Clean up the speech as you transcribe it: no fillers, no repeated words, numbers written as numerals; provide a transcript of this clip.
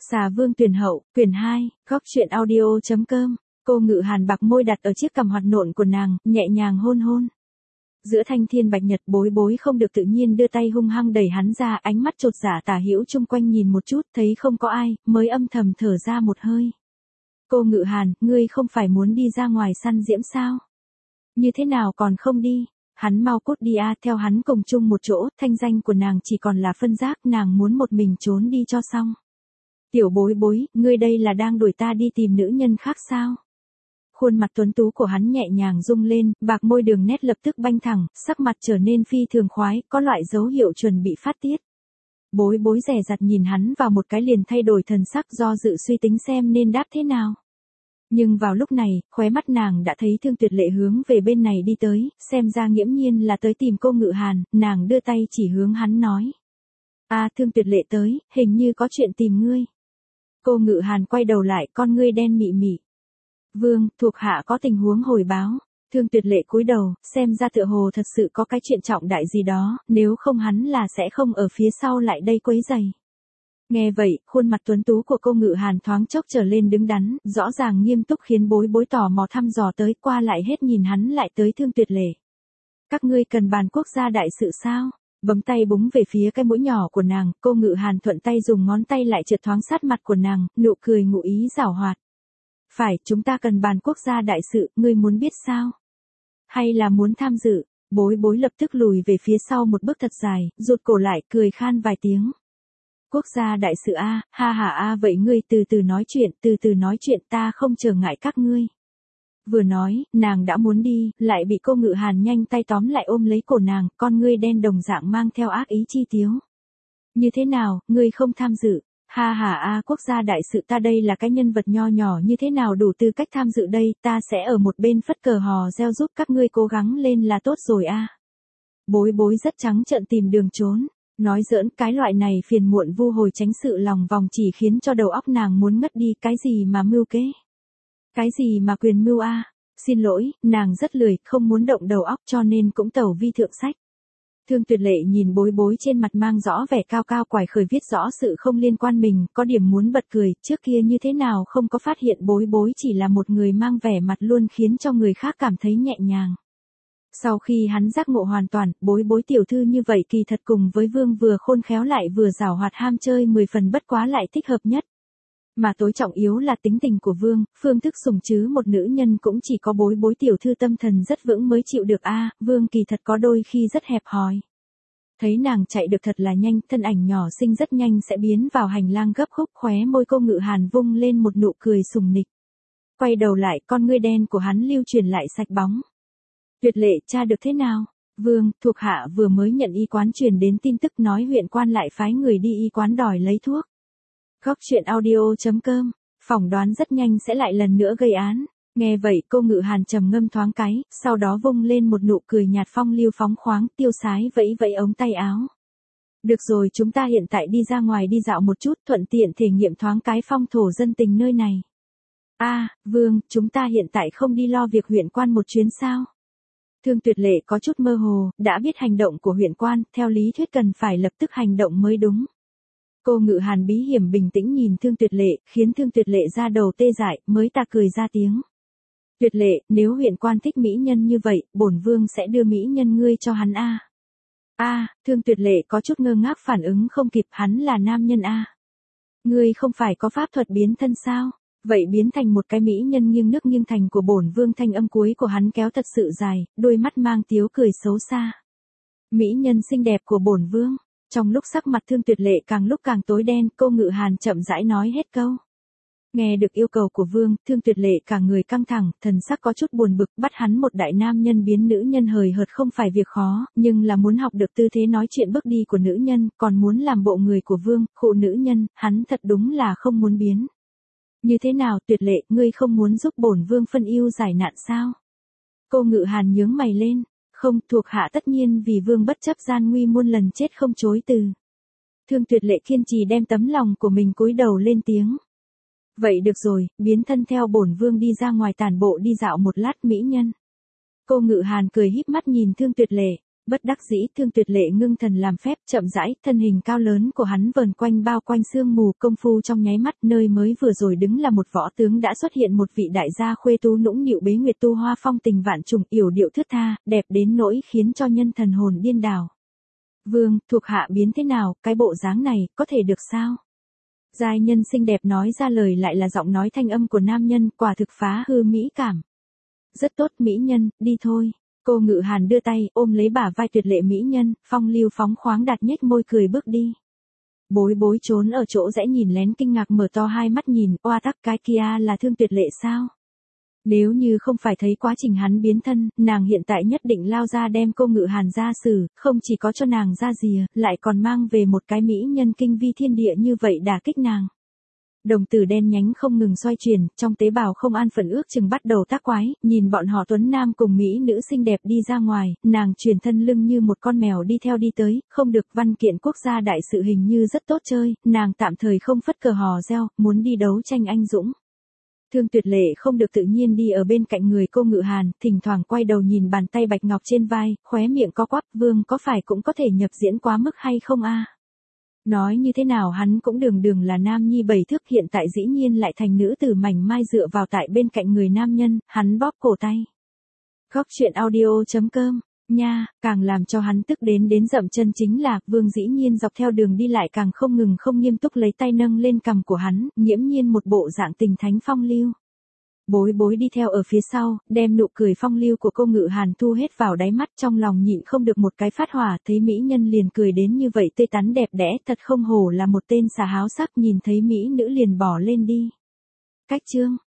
Xà Vương tuyển hậu, quyển 2, góc truyện audio.com. Cô Ngự Hàn bạc môi đặt ở chiếc cằm hoạt nộn của nàng, nhẹ nhàng hôn hôn. Giữa thanh thiên bạch nhật, Bối Bối không được tự nhiên đưa tay hung hăng đẩy hắn ra, ánh mắt chột dạ tả hữu chung quanh nhìn một chút, thấy không có ai, mới âm thầm thở ra một hơi. Cô Ngự Hàn, ngươi không phải muốn đi ra ngoài săn diễm sao? Như thế nào còn không đi? Hắn mau cút đi a, theo hắn cùng chung một chỗ, thanh danh của nàng chỉ còn là phân giác, nàng muốn một mình trốn đi cho xong. Tiểu Bối Bối, ngươi đây là đang đuổi ta đi tìm nữ nhân khác sao? Khuôn mặt tuấn tú của hắn nhẹ nhàng rung lên, bạc môi đường nét lập tức banh thẳng, sắc mặt trở nên phi thường khoái, có loại dấu hiệu chuẩn bị phát tiết. Bối Bối dè dặt nhìn hắn vào một cái liền thay đổi thần sắc, do dự suy tính xem nên đáp thế nào. Nhưng vào lúc này, khóe mắt nàng đã thấy Thương Tuyệt Lệ hướng về bên này đi tới, xem ra nghiễm nhiên là tới tìm cô Ngự Hàn, nàng đưa tay chỉ hướng hắn nói. Thương Tuyệt Lệ tới, hình như có chuyện tìm ngươi. Cô Ngự Hàn quay đầu lại, con ngươi đen mị mị. Vương, thuộc hạ có tình huống hồi báo. Thương Tuyệt Lệ cúi đầu, xem ra tựa hồ thật sự có cái chuyện trọng đại gì đó, nếu không hắn là sẽ không ở phía sau lại đây quấy rầy. Nghe vậy, khuôn mặt tuấn tú của cô Ngự Hàn thoáng chốc trở lên đứng đắn, rõ ràng nghiêm túc, khiến Bối Bối tò mò thăm dò tới, qua lại hết nhìn hắn lại tới Thương Tuyệt Lệ. Các ngươi cần bàn quốc gia đại sự sao? Bấm tay búng về phía cái mũi nhỏ của nàng, cô Ngự Hàn thuận tay dùng ngón tay lại trượt thoáng sát mặt của nàng, nụ cười ngụ ý giảo hoạt. Phải, chúng ta cần bàn quốc gia đại sự, ngươi muốn biết sao? Hay là muốn tham dự? Bối Bối lập tức lùi về phía sau một bước thật dài, rụt cổ lại, cười khan vài tiếng. Quốc gia đại sự ha ha vậy ngươi từ từ nói chuyện, ta không trở ngại các ngươi. Vừa nói, nàng đã muốn đi, lại bị cô Ngự Hàn nhanh tay tóm lại ôm lấy cổ nàng, con ngươi đen đồng dạng mang theo ác ý chi tiếu. Như thế nào, ngươi không tham dự? Ha ha quốc gia đại sự, ta đây là cái nhân vật nho nhỏ như thế nào đủ tư cách tham dự đây, ta sẽ ở một bên phất cờ hò reo giúp các ngươi cố gắng lên là tốt rồi Bối Bối rất trắng trợn tìm đường trốn. Nói giỡn, cái loại này phiền muộn vu hồi tránh sự lòng vòng chỉ khiến cho đầu óc nàng muốn ngất đi, cái gì mà mưu kế? Cái gì mà quyền mưu Xin lỗi, nàng rất lười, không muốn động đầu óc cho nên cũng tẩu vi thượng sách. Thương Tuyệt Lệ nhìn Bối Bối trên mặt mang rõ vẻ cao cao quải khởi viết rõ sự không liên quan mình, có điểm muốn bật cười, trước kia như thế nào không có phát hiện Bối Bối chỉ là một người mang vẻ mặt luôn khiến cho người khác cảm thấy nhẹ nhàng. Sau khi hắn giác ngộ hoàn toàn, Bối Bối tiểu thư như vậy kỳ thật cùng với Vương vừa khôn khéo lại vừa giảo hoạt ham chơi 10 phần bất quá lại thích hợp nhất. Mà tối trọng yếu là tính tình của Vương, phương thức sủng chứ một nữ nhân cũng chỉ có Bối Bối tiểu thư tâm thần rất vững mới chịu được Vương kỳ thật có đôi khi rất hẹp hòi. Thấy nàng chạy được thật là nhanh, thân ảnh nhỏ xinh rất nhanh sẽ biến vào hành lang gấp khúc, khóe môi cô Ngự Hàn vung lên một nụ cười sùng nịch. Quay đầu lại, con ngươi đen của hắn lưu chuyển lại sạch bóng. Tuyệt Lệ, tra được thế nào? Vương, thuộc hạ vừa mới nhận y quán truyền đến tin tức nói huyện quan lại phái người đi y quán đòi lấy thuốc. Góc truyện audio.com, phỏng đoán rất nhanh sẽ lại lần nữa gây án. Nghe vậy, cô Ngự Hàn trầm ngâm thoáng cái, sau đó vung lên một nụ cười nhạt phong lưu phóng khoáng, tiêu sái vẫy vẫy ống tay áo. Được rồi, chúng ta hiện tại đi ra ngoài đi dạo một chút, thuận tiện thể nghiệm thoáng cái phong thổ dân tình nơi này. Vương, chúng ta hiện tại không đi lo việc huyện quan một chuyến sao? Thương Tuyệt Lệ có chút mơ hồ, đã biết hành động của huyện quan, theo lý thuyết cần phải lập tức hành động mới đúng. Cô Ngự Hàn bí hiểm bình tĩnh nhìn Thương Tuyệt Lệ, khiến Thương Tuyệt Lệ ra đầu tê dại, mới ta cười ra tiếng. Tuyệt Lệ, nếu huyện quan thích mỹ nhân như vậy, bổn vương sẽ đưa mỹ nhân ngươi cho hắn Thương Tuyệt Lệ có chút ngơ ngác phản ứng không kịp, hắn là nam nhân Ngươi không phải có pháp thuật biến thân sao? Vậy biến thành một cái mỹ nhân nghiêng nước nghiêng thành của bổn vương, thanh âm cuối của hắn kéo thật sự dài, đôi mắt mang tiếu cười xấu xa. Mỹ nhân xinh đẹp của bổn vương. Trong lúc sắc mặt Thương Tuyệt Lệ càng lúc càng tối đen, cô Ngự Hàn chậm rãi nói hết câu. Nghe được yêu cầu của Vương, Thương Tuyệt Lệ cả người căng thẳng, thần sắc có chút buồn bực, bắt hắn một đại nam nhân biến nữ nhân hời hợt không phải việc khó, nhưng là muốn học được tư thế nói chuyện bước đi của nữ nhân, còn muốn làm bộ người của Vương, khụ nữ nhân, hắn thật đúng là không muốn biến. Như thế nào, Tuyệt Lệ, ngươi không muốn giúp bổn vương phân ưu giải nạn sao? Cô Ngự Hàn nhướng mày lên. Không, thuộc hạ tất nhiên vì vương bất chấp gian nguy muôn lần chết không chối từ. Thương Tuyệt Lệ kiên trì đem tấm lòng của mình cúi đầu lên tiếng. Vậy được rồi, biến thân theo bổn vương đi ra ngoài tản bộ đi dạo một lát mỹ nhân. Cô Ngự Hàn cười híp mắt nhìn Thương Tuyệt Lệ. Bất đắc dĩ Thương Tuyệt Lệ ngưng thần làm phép, chậm rãi, thân hình cao lớn của hắn vờn quanh bao quanh sương mù công phu trong nháy mắt, nơi mới vừa rồi đứng là một võ tướng đã xuất hiện một vị đại gia khuê tú nũng nịu bế nguyệt tu hoa phong tình vạn trùng, yểu điệu thướt tha, đẹp đến nỗi khiến cho nhân thần hồn điên đảo. Vương, thuộc hạ biến thế nào, cái bộ dáng này, có thể được sao? Giai nhân xinh đẹp nói ra lời lại là giọng nói thanh âm của nam nhân, quả thực phá hư mỹ cảm. Rất tốt mỹ nhân, đi thôi. Cô Ngự Hàn đưa tay, ôm lấy bả vai Tuyệt Lệ mỹ nhân, phong lưu phóng khoáng đặt nhếch môi cười bước đi. Bối bối trốn ở chỗ rẽ nhìn lén kinh ngạc mở to hai mắt nhìn, oa tắc cái kia là Thương Tuyệt Lệ sao? Nếu như không phải thấy quá trình hắn biến thân, nàng hiện tại nhất định lao ra đem Cô Ngự Hàn ra xử, không chỉ có cho nàng ra rìa, lại còn mang về một cái mỹ nhân kinh vi thiên địa như vậy đả kích nàng. Đồng tử đen nhánh không ngừng xoay chuyển, trong tế bào không an phận ước chừng bắt đầu tác quái, nhìn bọn họ tuấn nam cùng mỹ nữ xinh đẹp đi ra ngoài, nàng truyền thân lưng như một con mèo đi theo đi tới, không được văn kiện quốc gia đại sự hình như rất tốt chơi, nàng tạm thời không phất cờ hò reo, muốn đi đấu tranh anh dũng. Thương Tuyệt Lệ không được tự nhiên đi ở bên cạnh người Cô Ngự Hàn, thỉnh thoảng quay đầu nhìn bàn tay bạch ngọc trên vai, khóe miệng co quắp, Vương có phải cũng có thể nhập diễn quá mức hay không a? Nói như thế nào hắn cũng đường là nam nhi 7 thước, hiện tại dĩ nhiên lại thành nữ tử mảnh mai dựa vào tại bên cạnh người nam nhân, hắn bóp cổ tay. Góc truyện audio.com, nha, càng làm cho hắn tức đến dậm chân chính là, Vương dĩ nhiên dọc theo đường đi lại càng không ngừng không nghiêm túc lấy tay nâng lên cằm của hắn, nghiễm nhiên một bộ dạng tình thánh phong lưu. Bối bối đi theo ở phía sau, đem nụ cười phong lưu của Cô Ngự Hàn thu hết vào đáy mắt, trong lòng nhịn không được một cái phát hỏa, thấy mỹ nhân liền cười đến như vậy tươi tắn đẹp đẽ, thật không hổ là một tên xà háo sắc, nhìn thấy mỹ nữ liền bỏ lên đi. Cách chương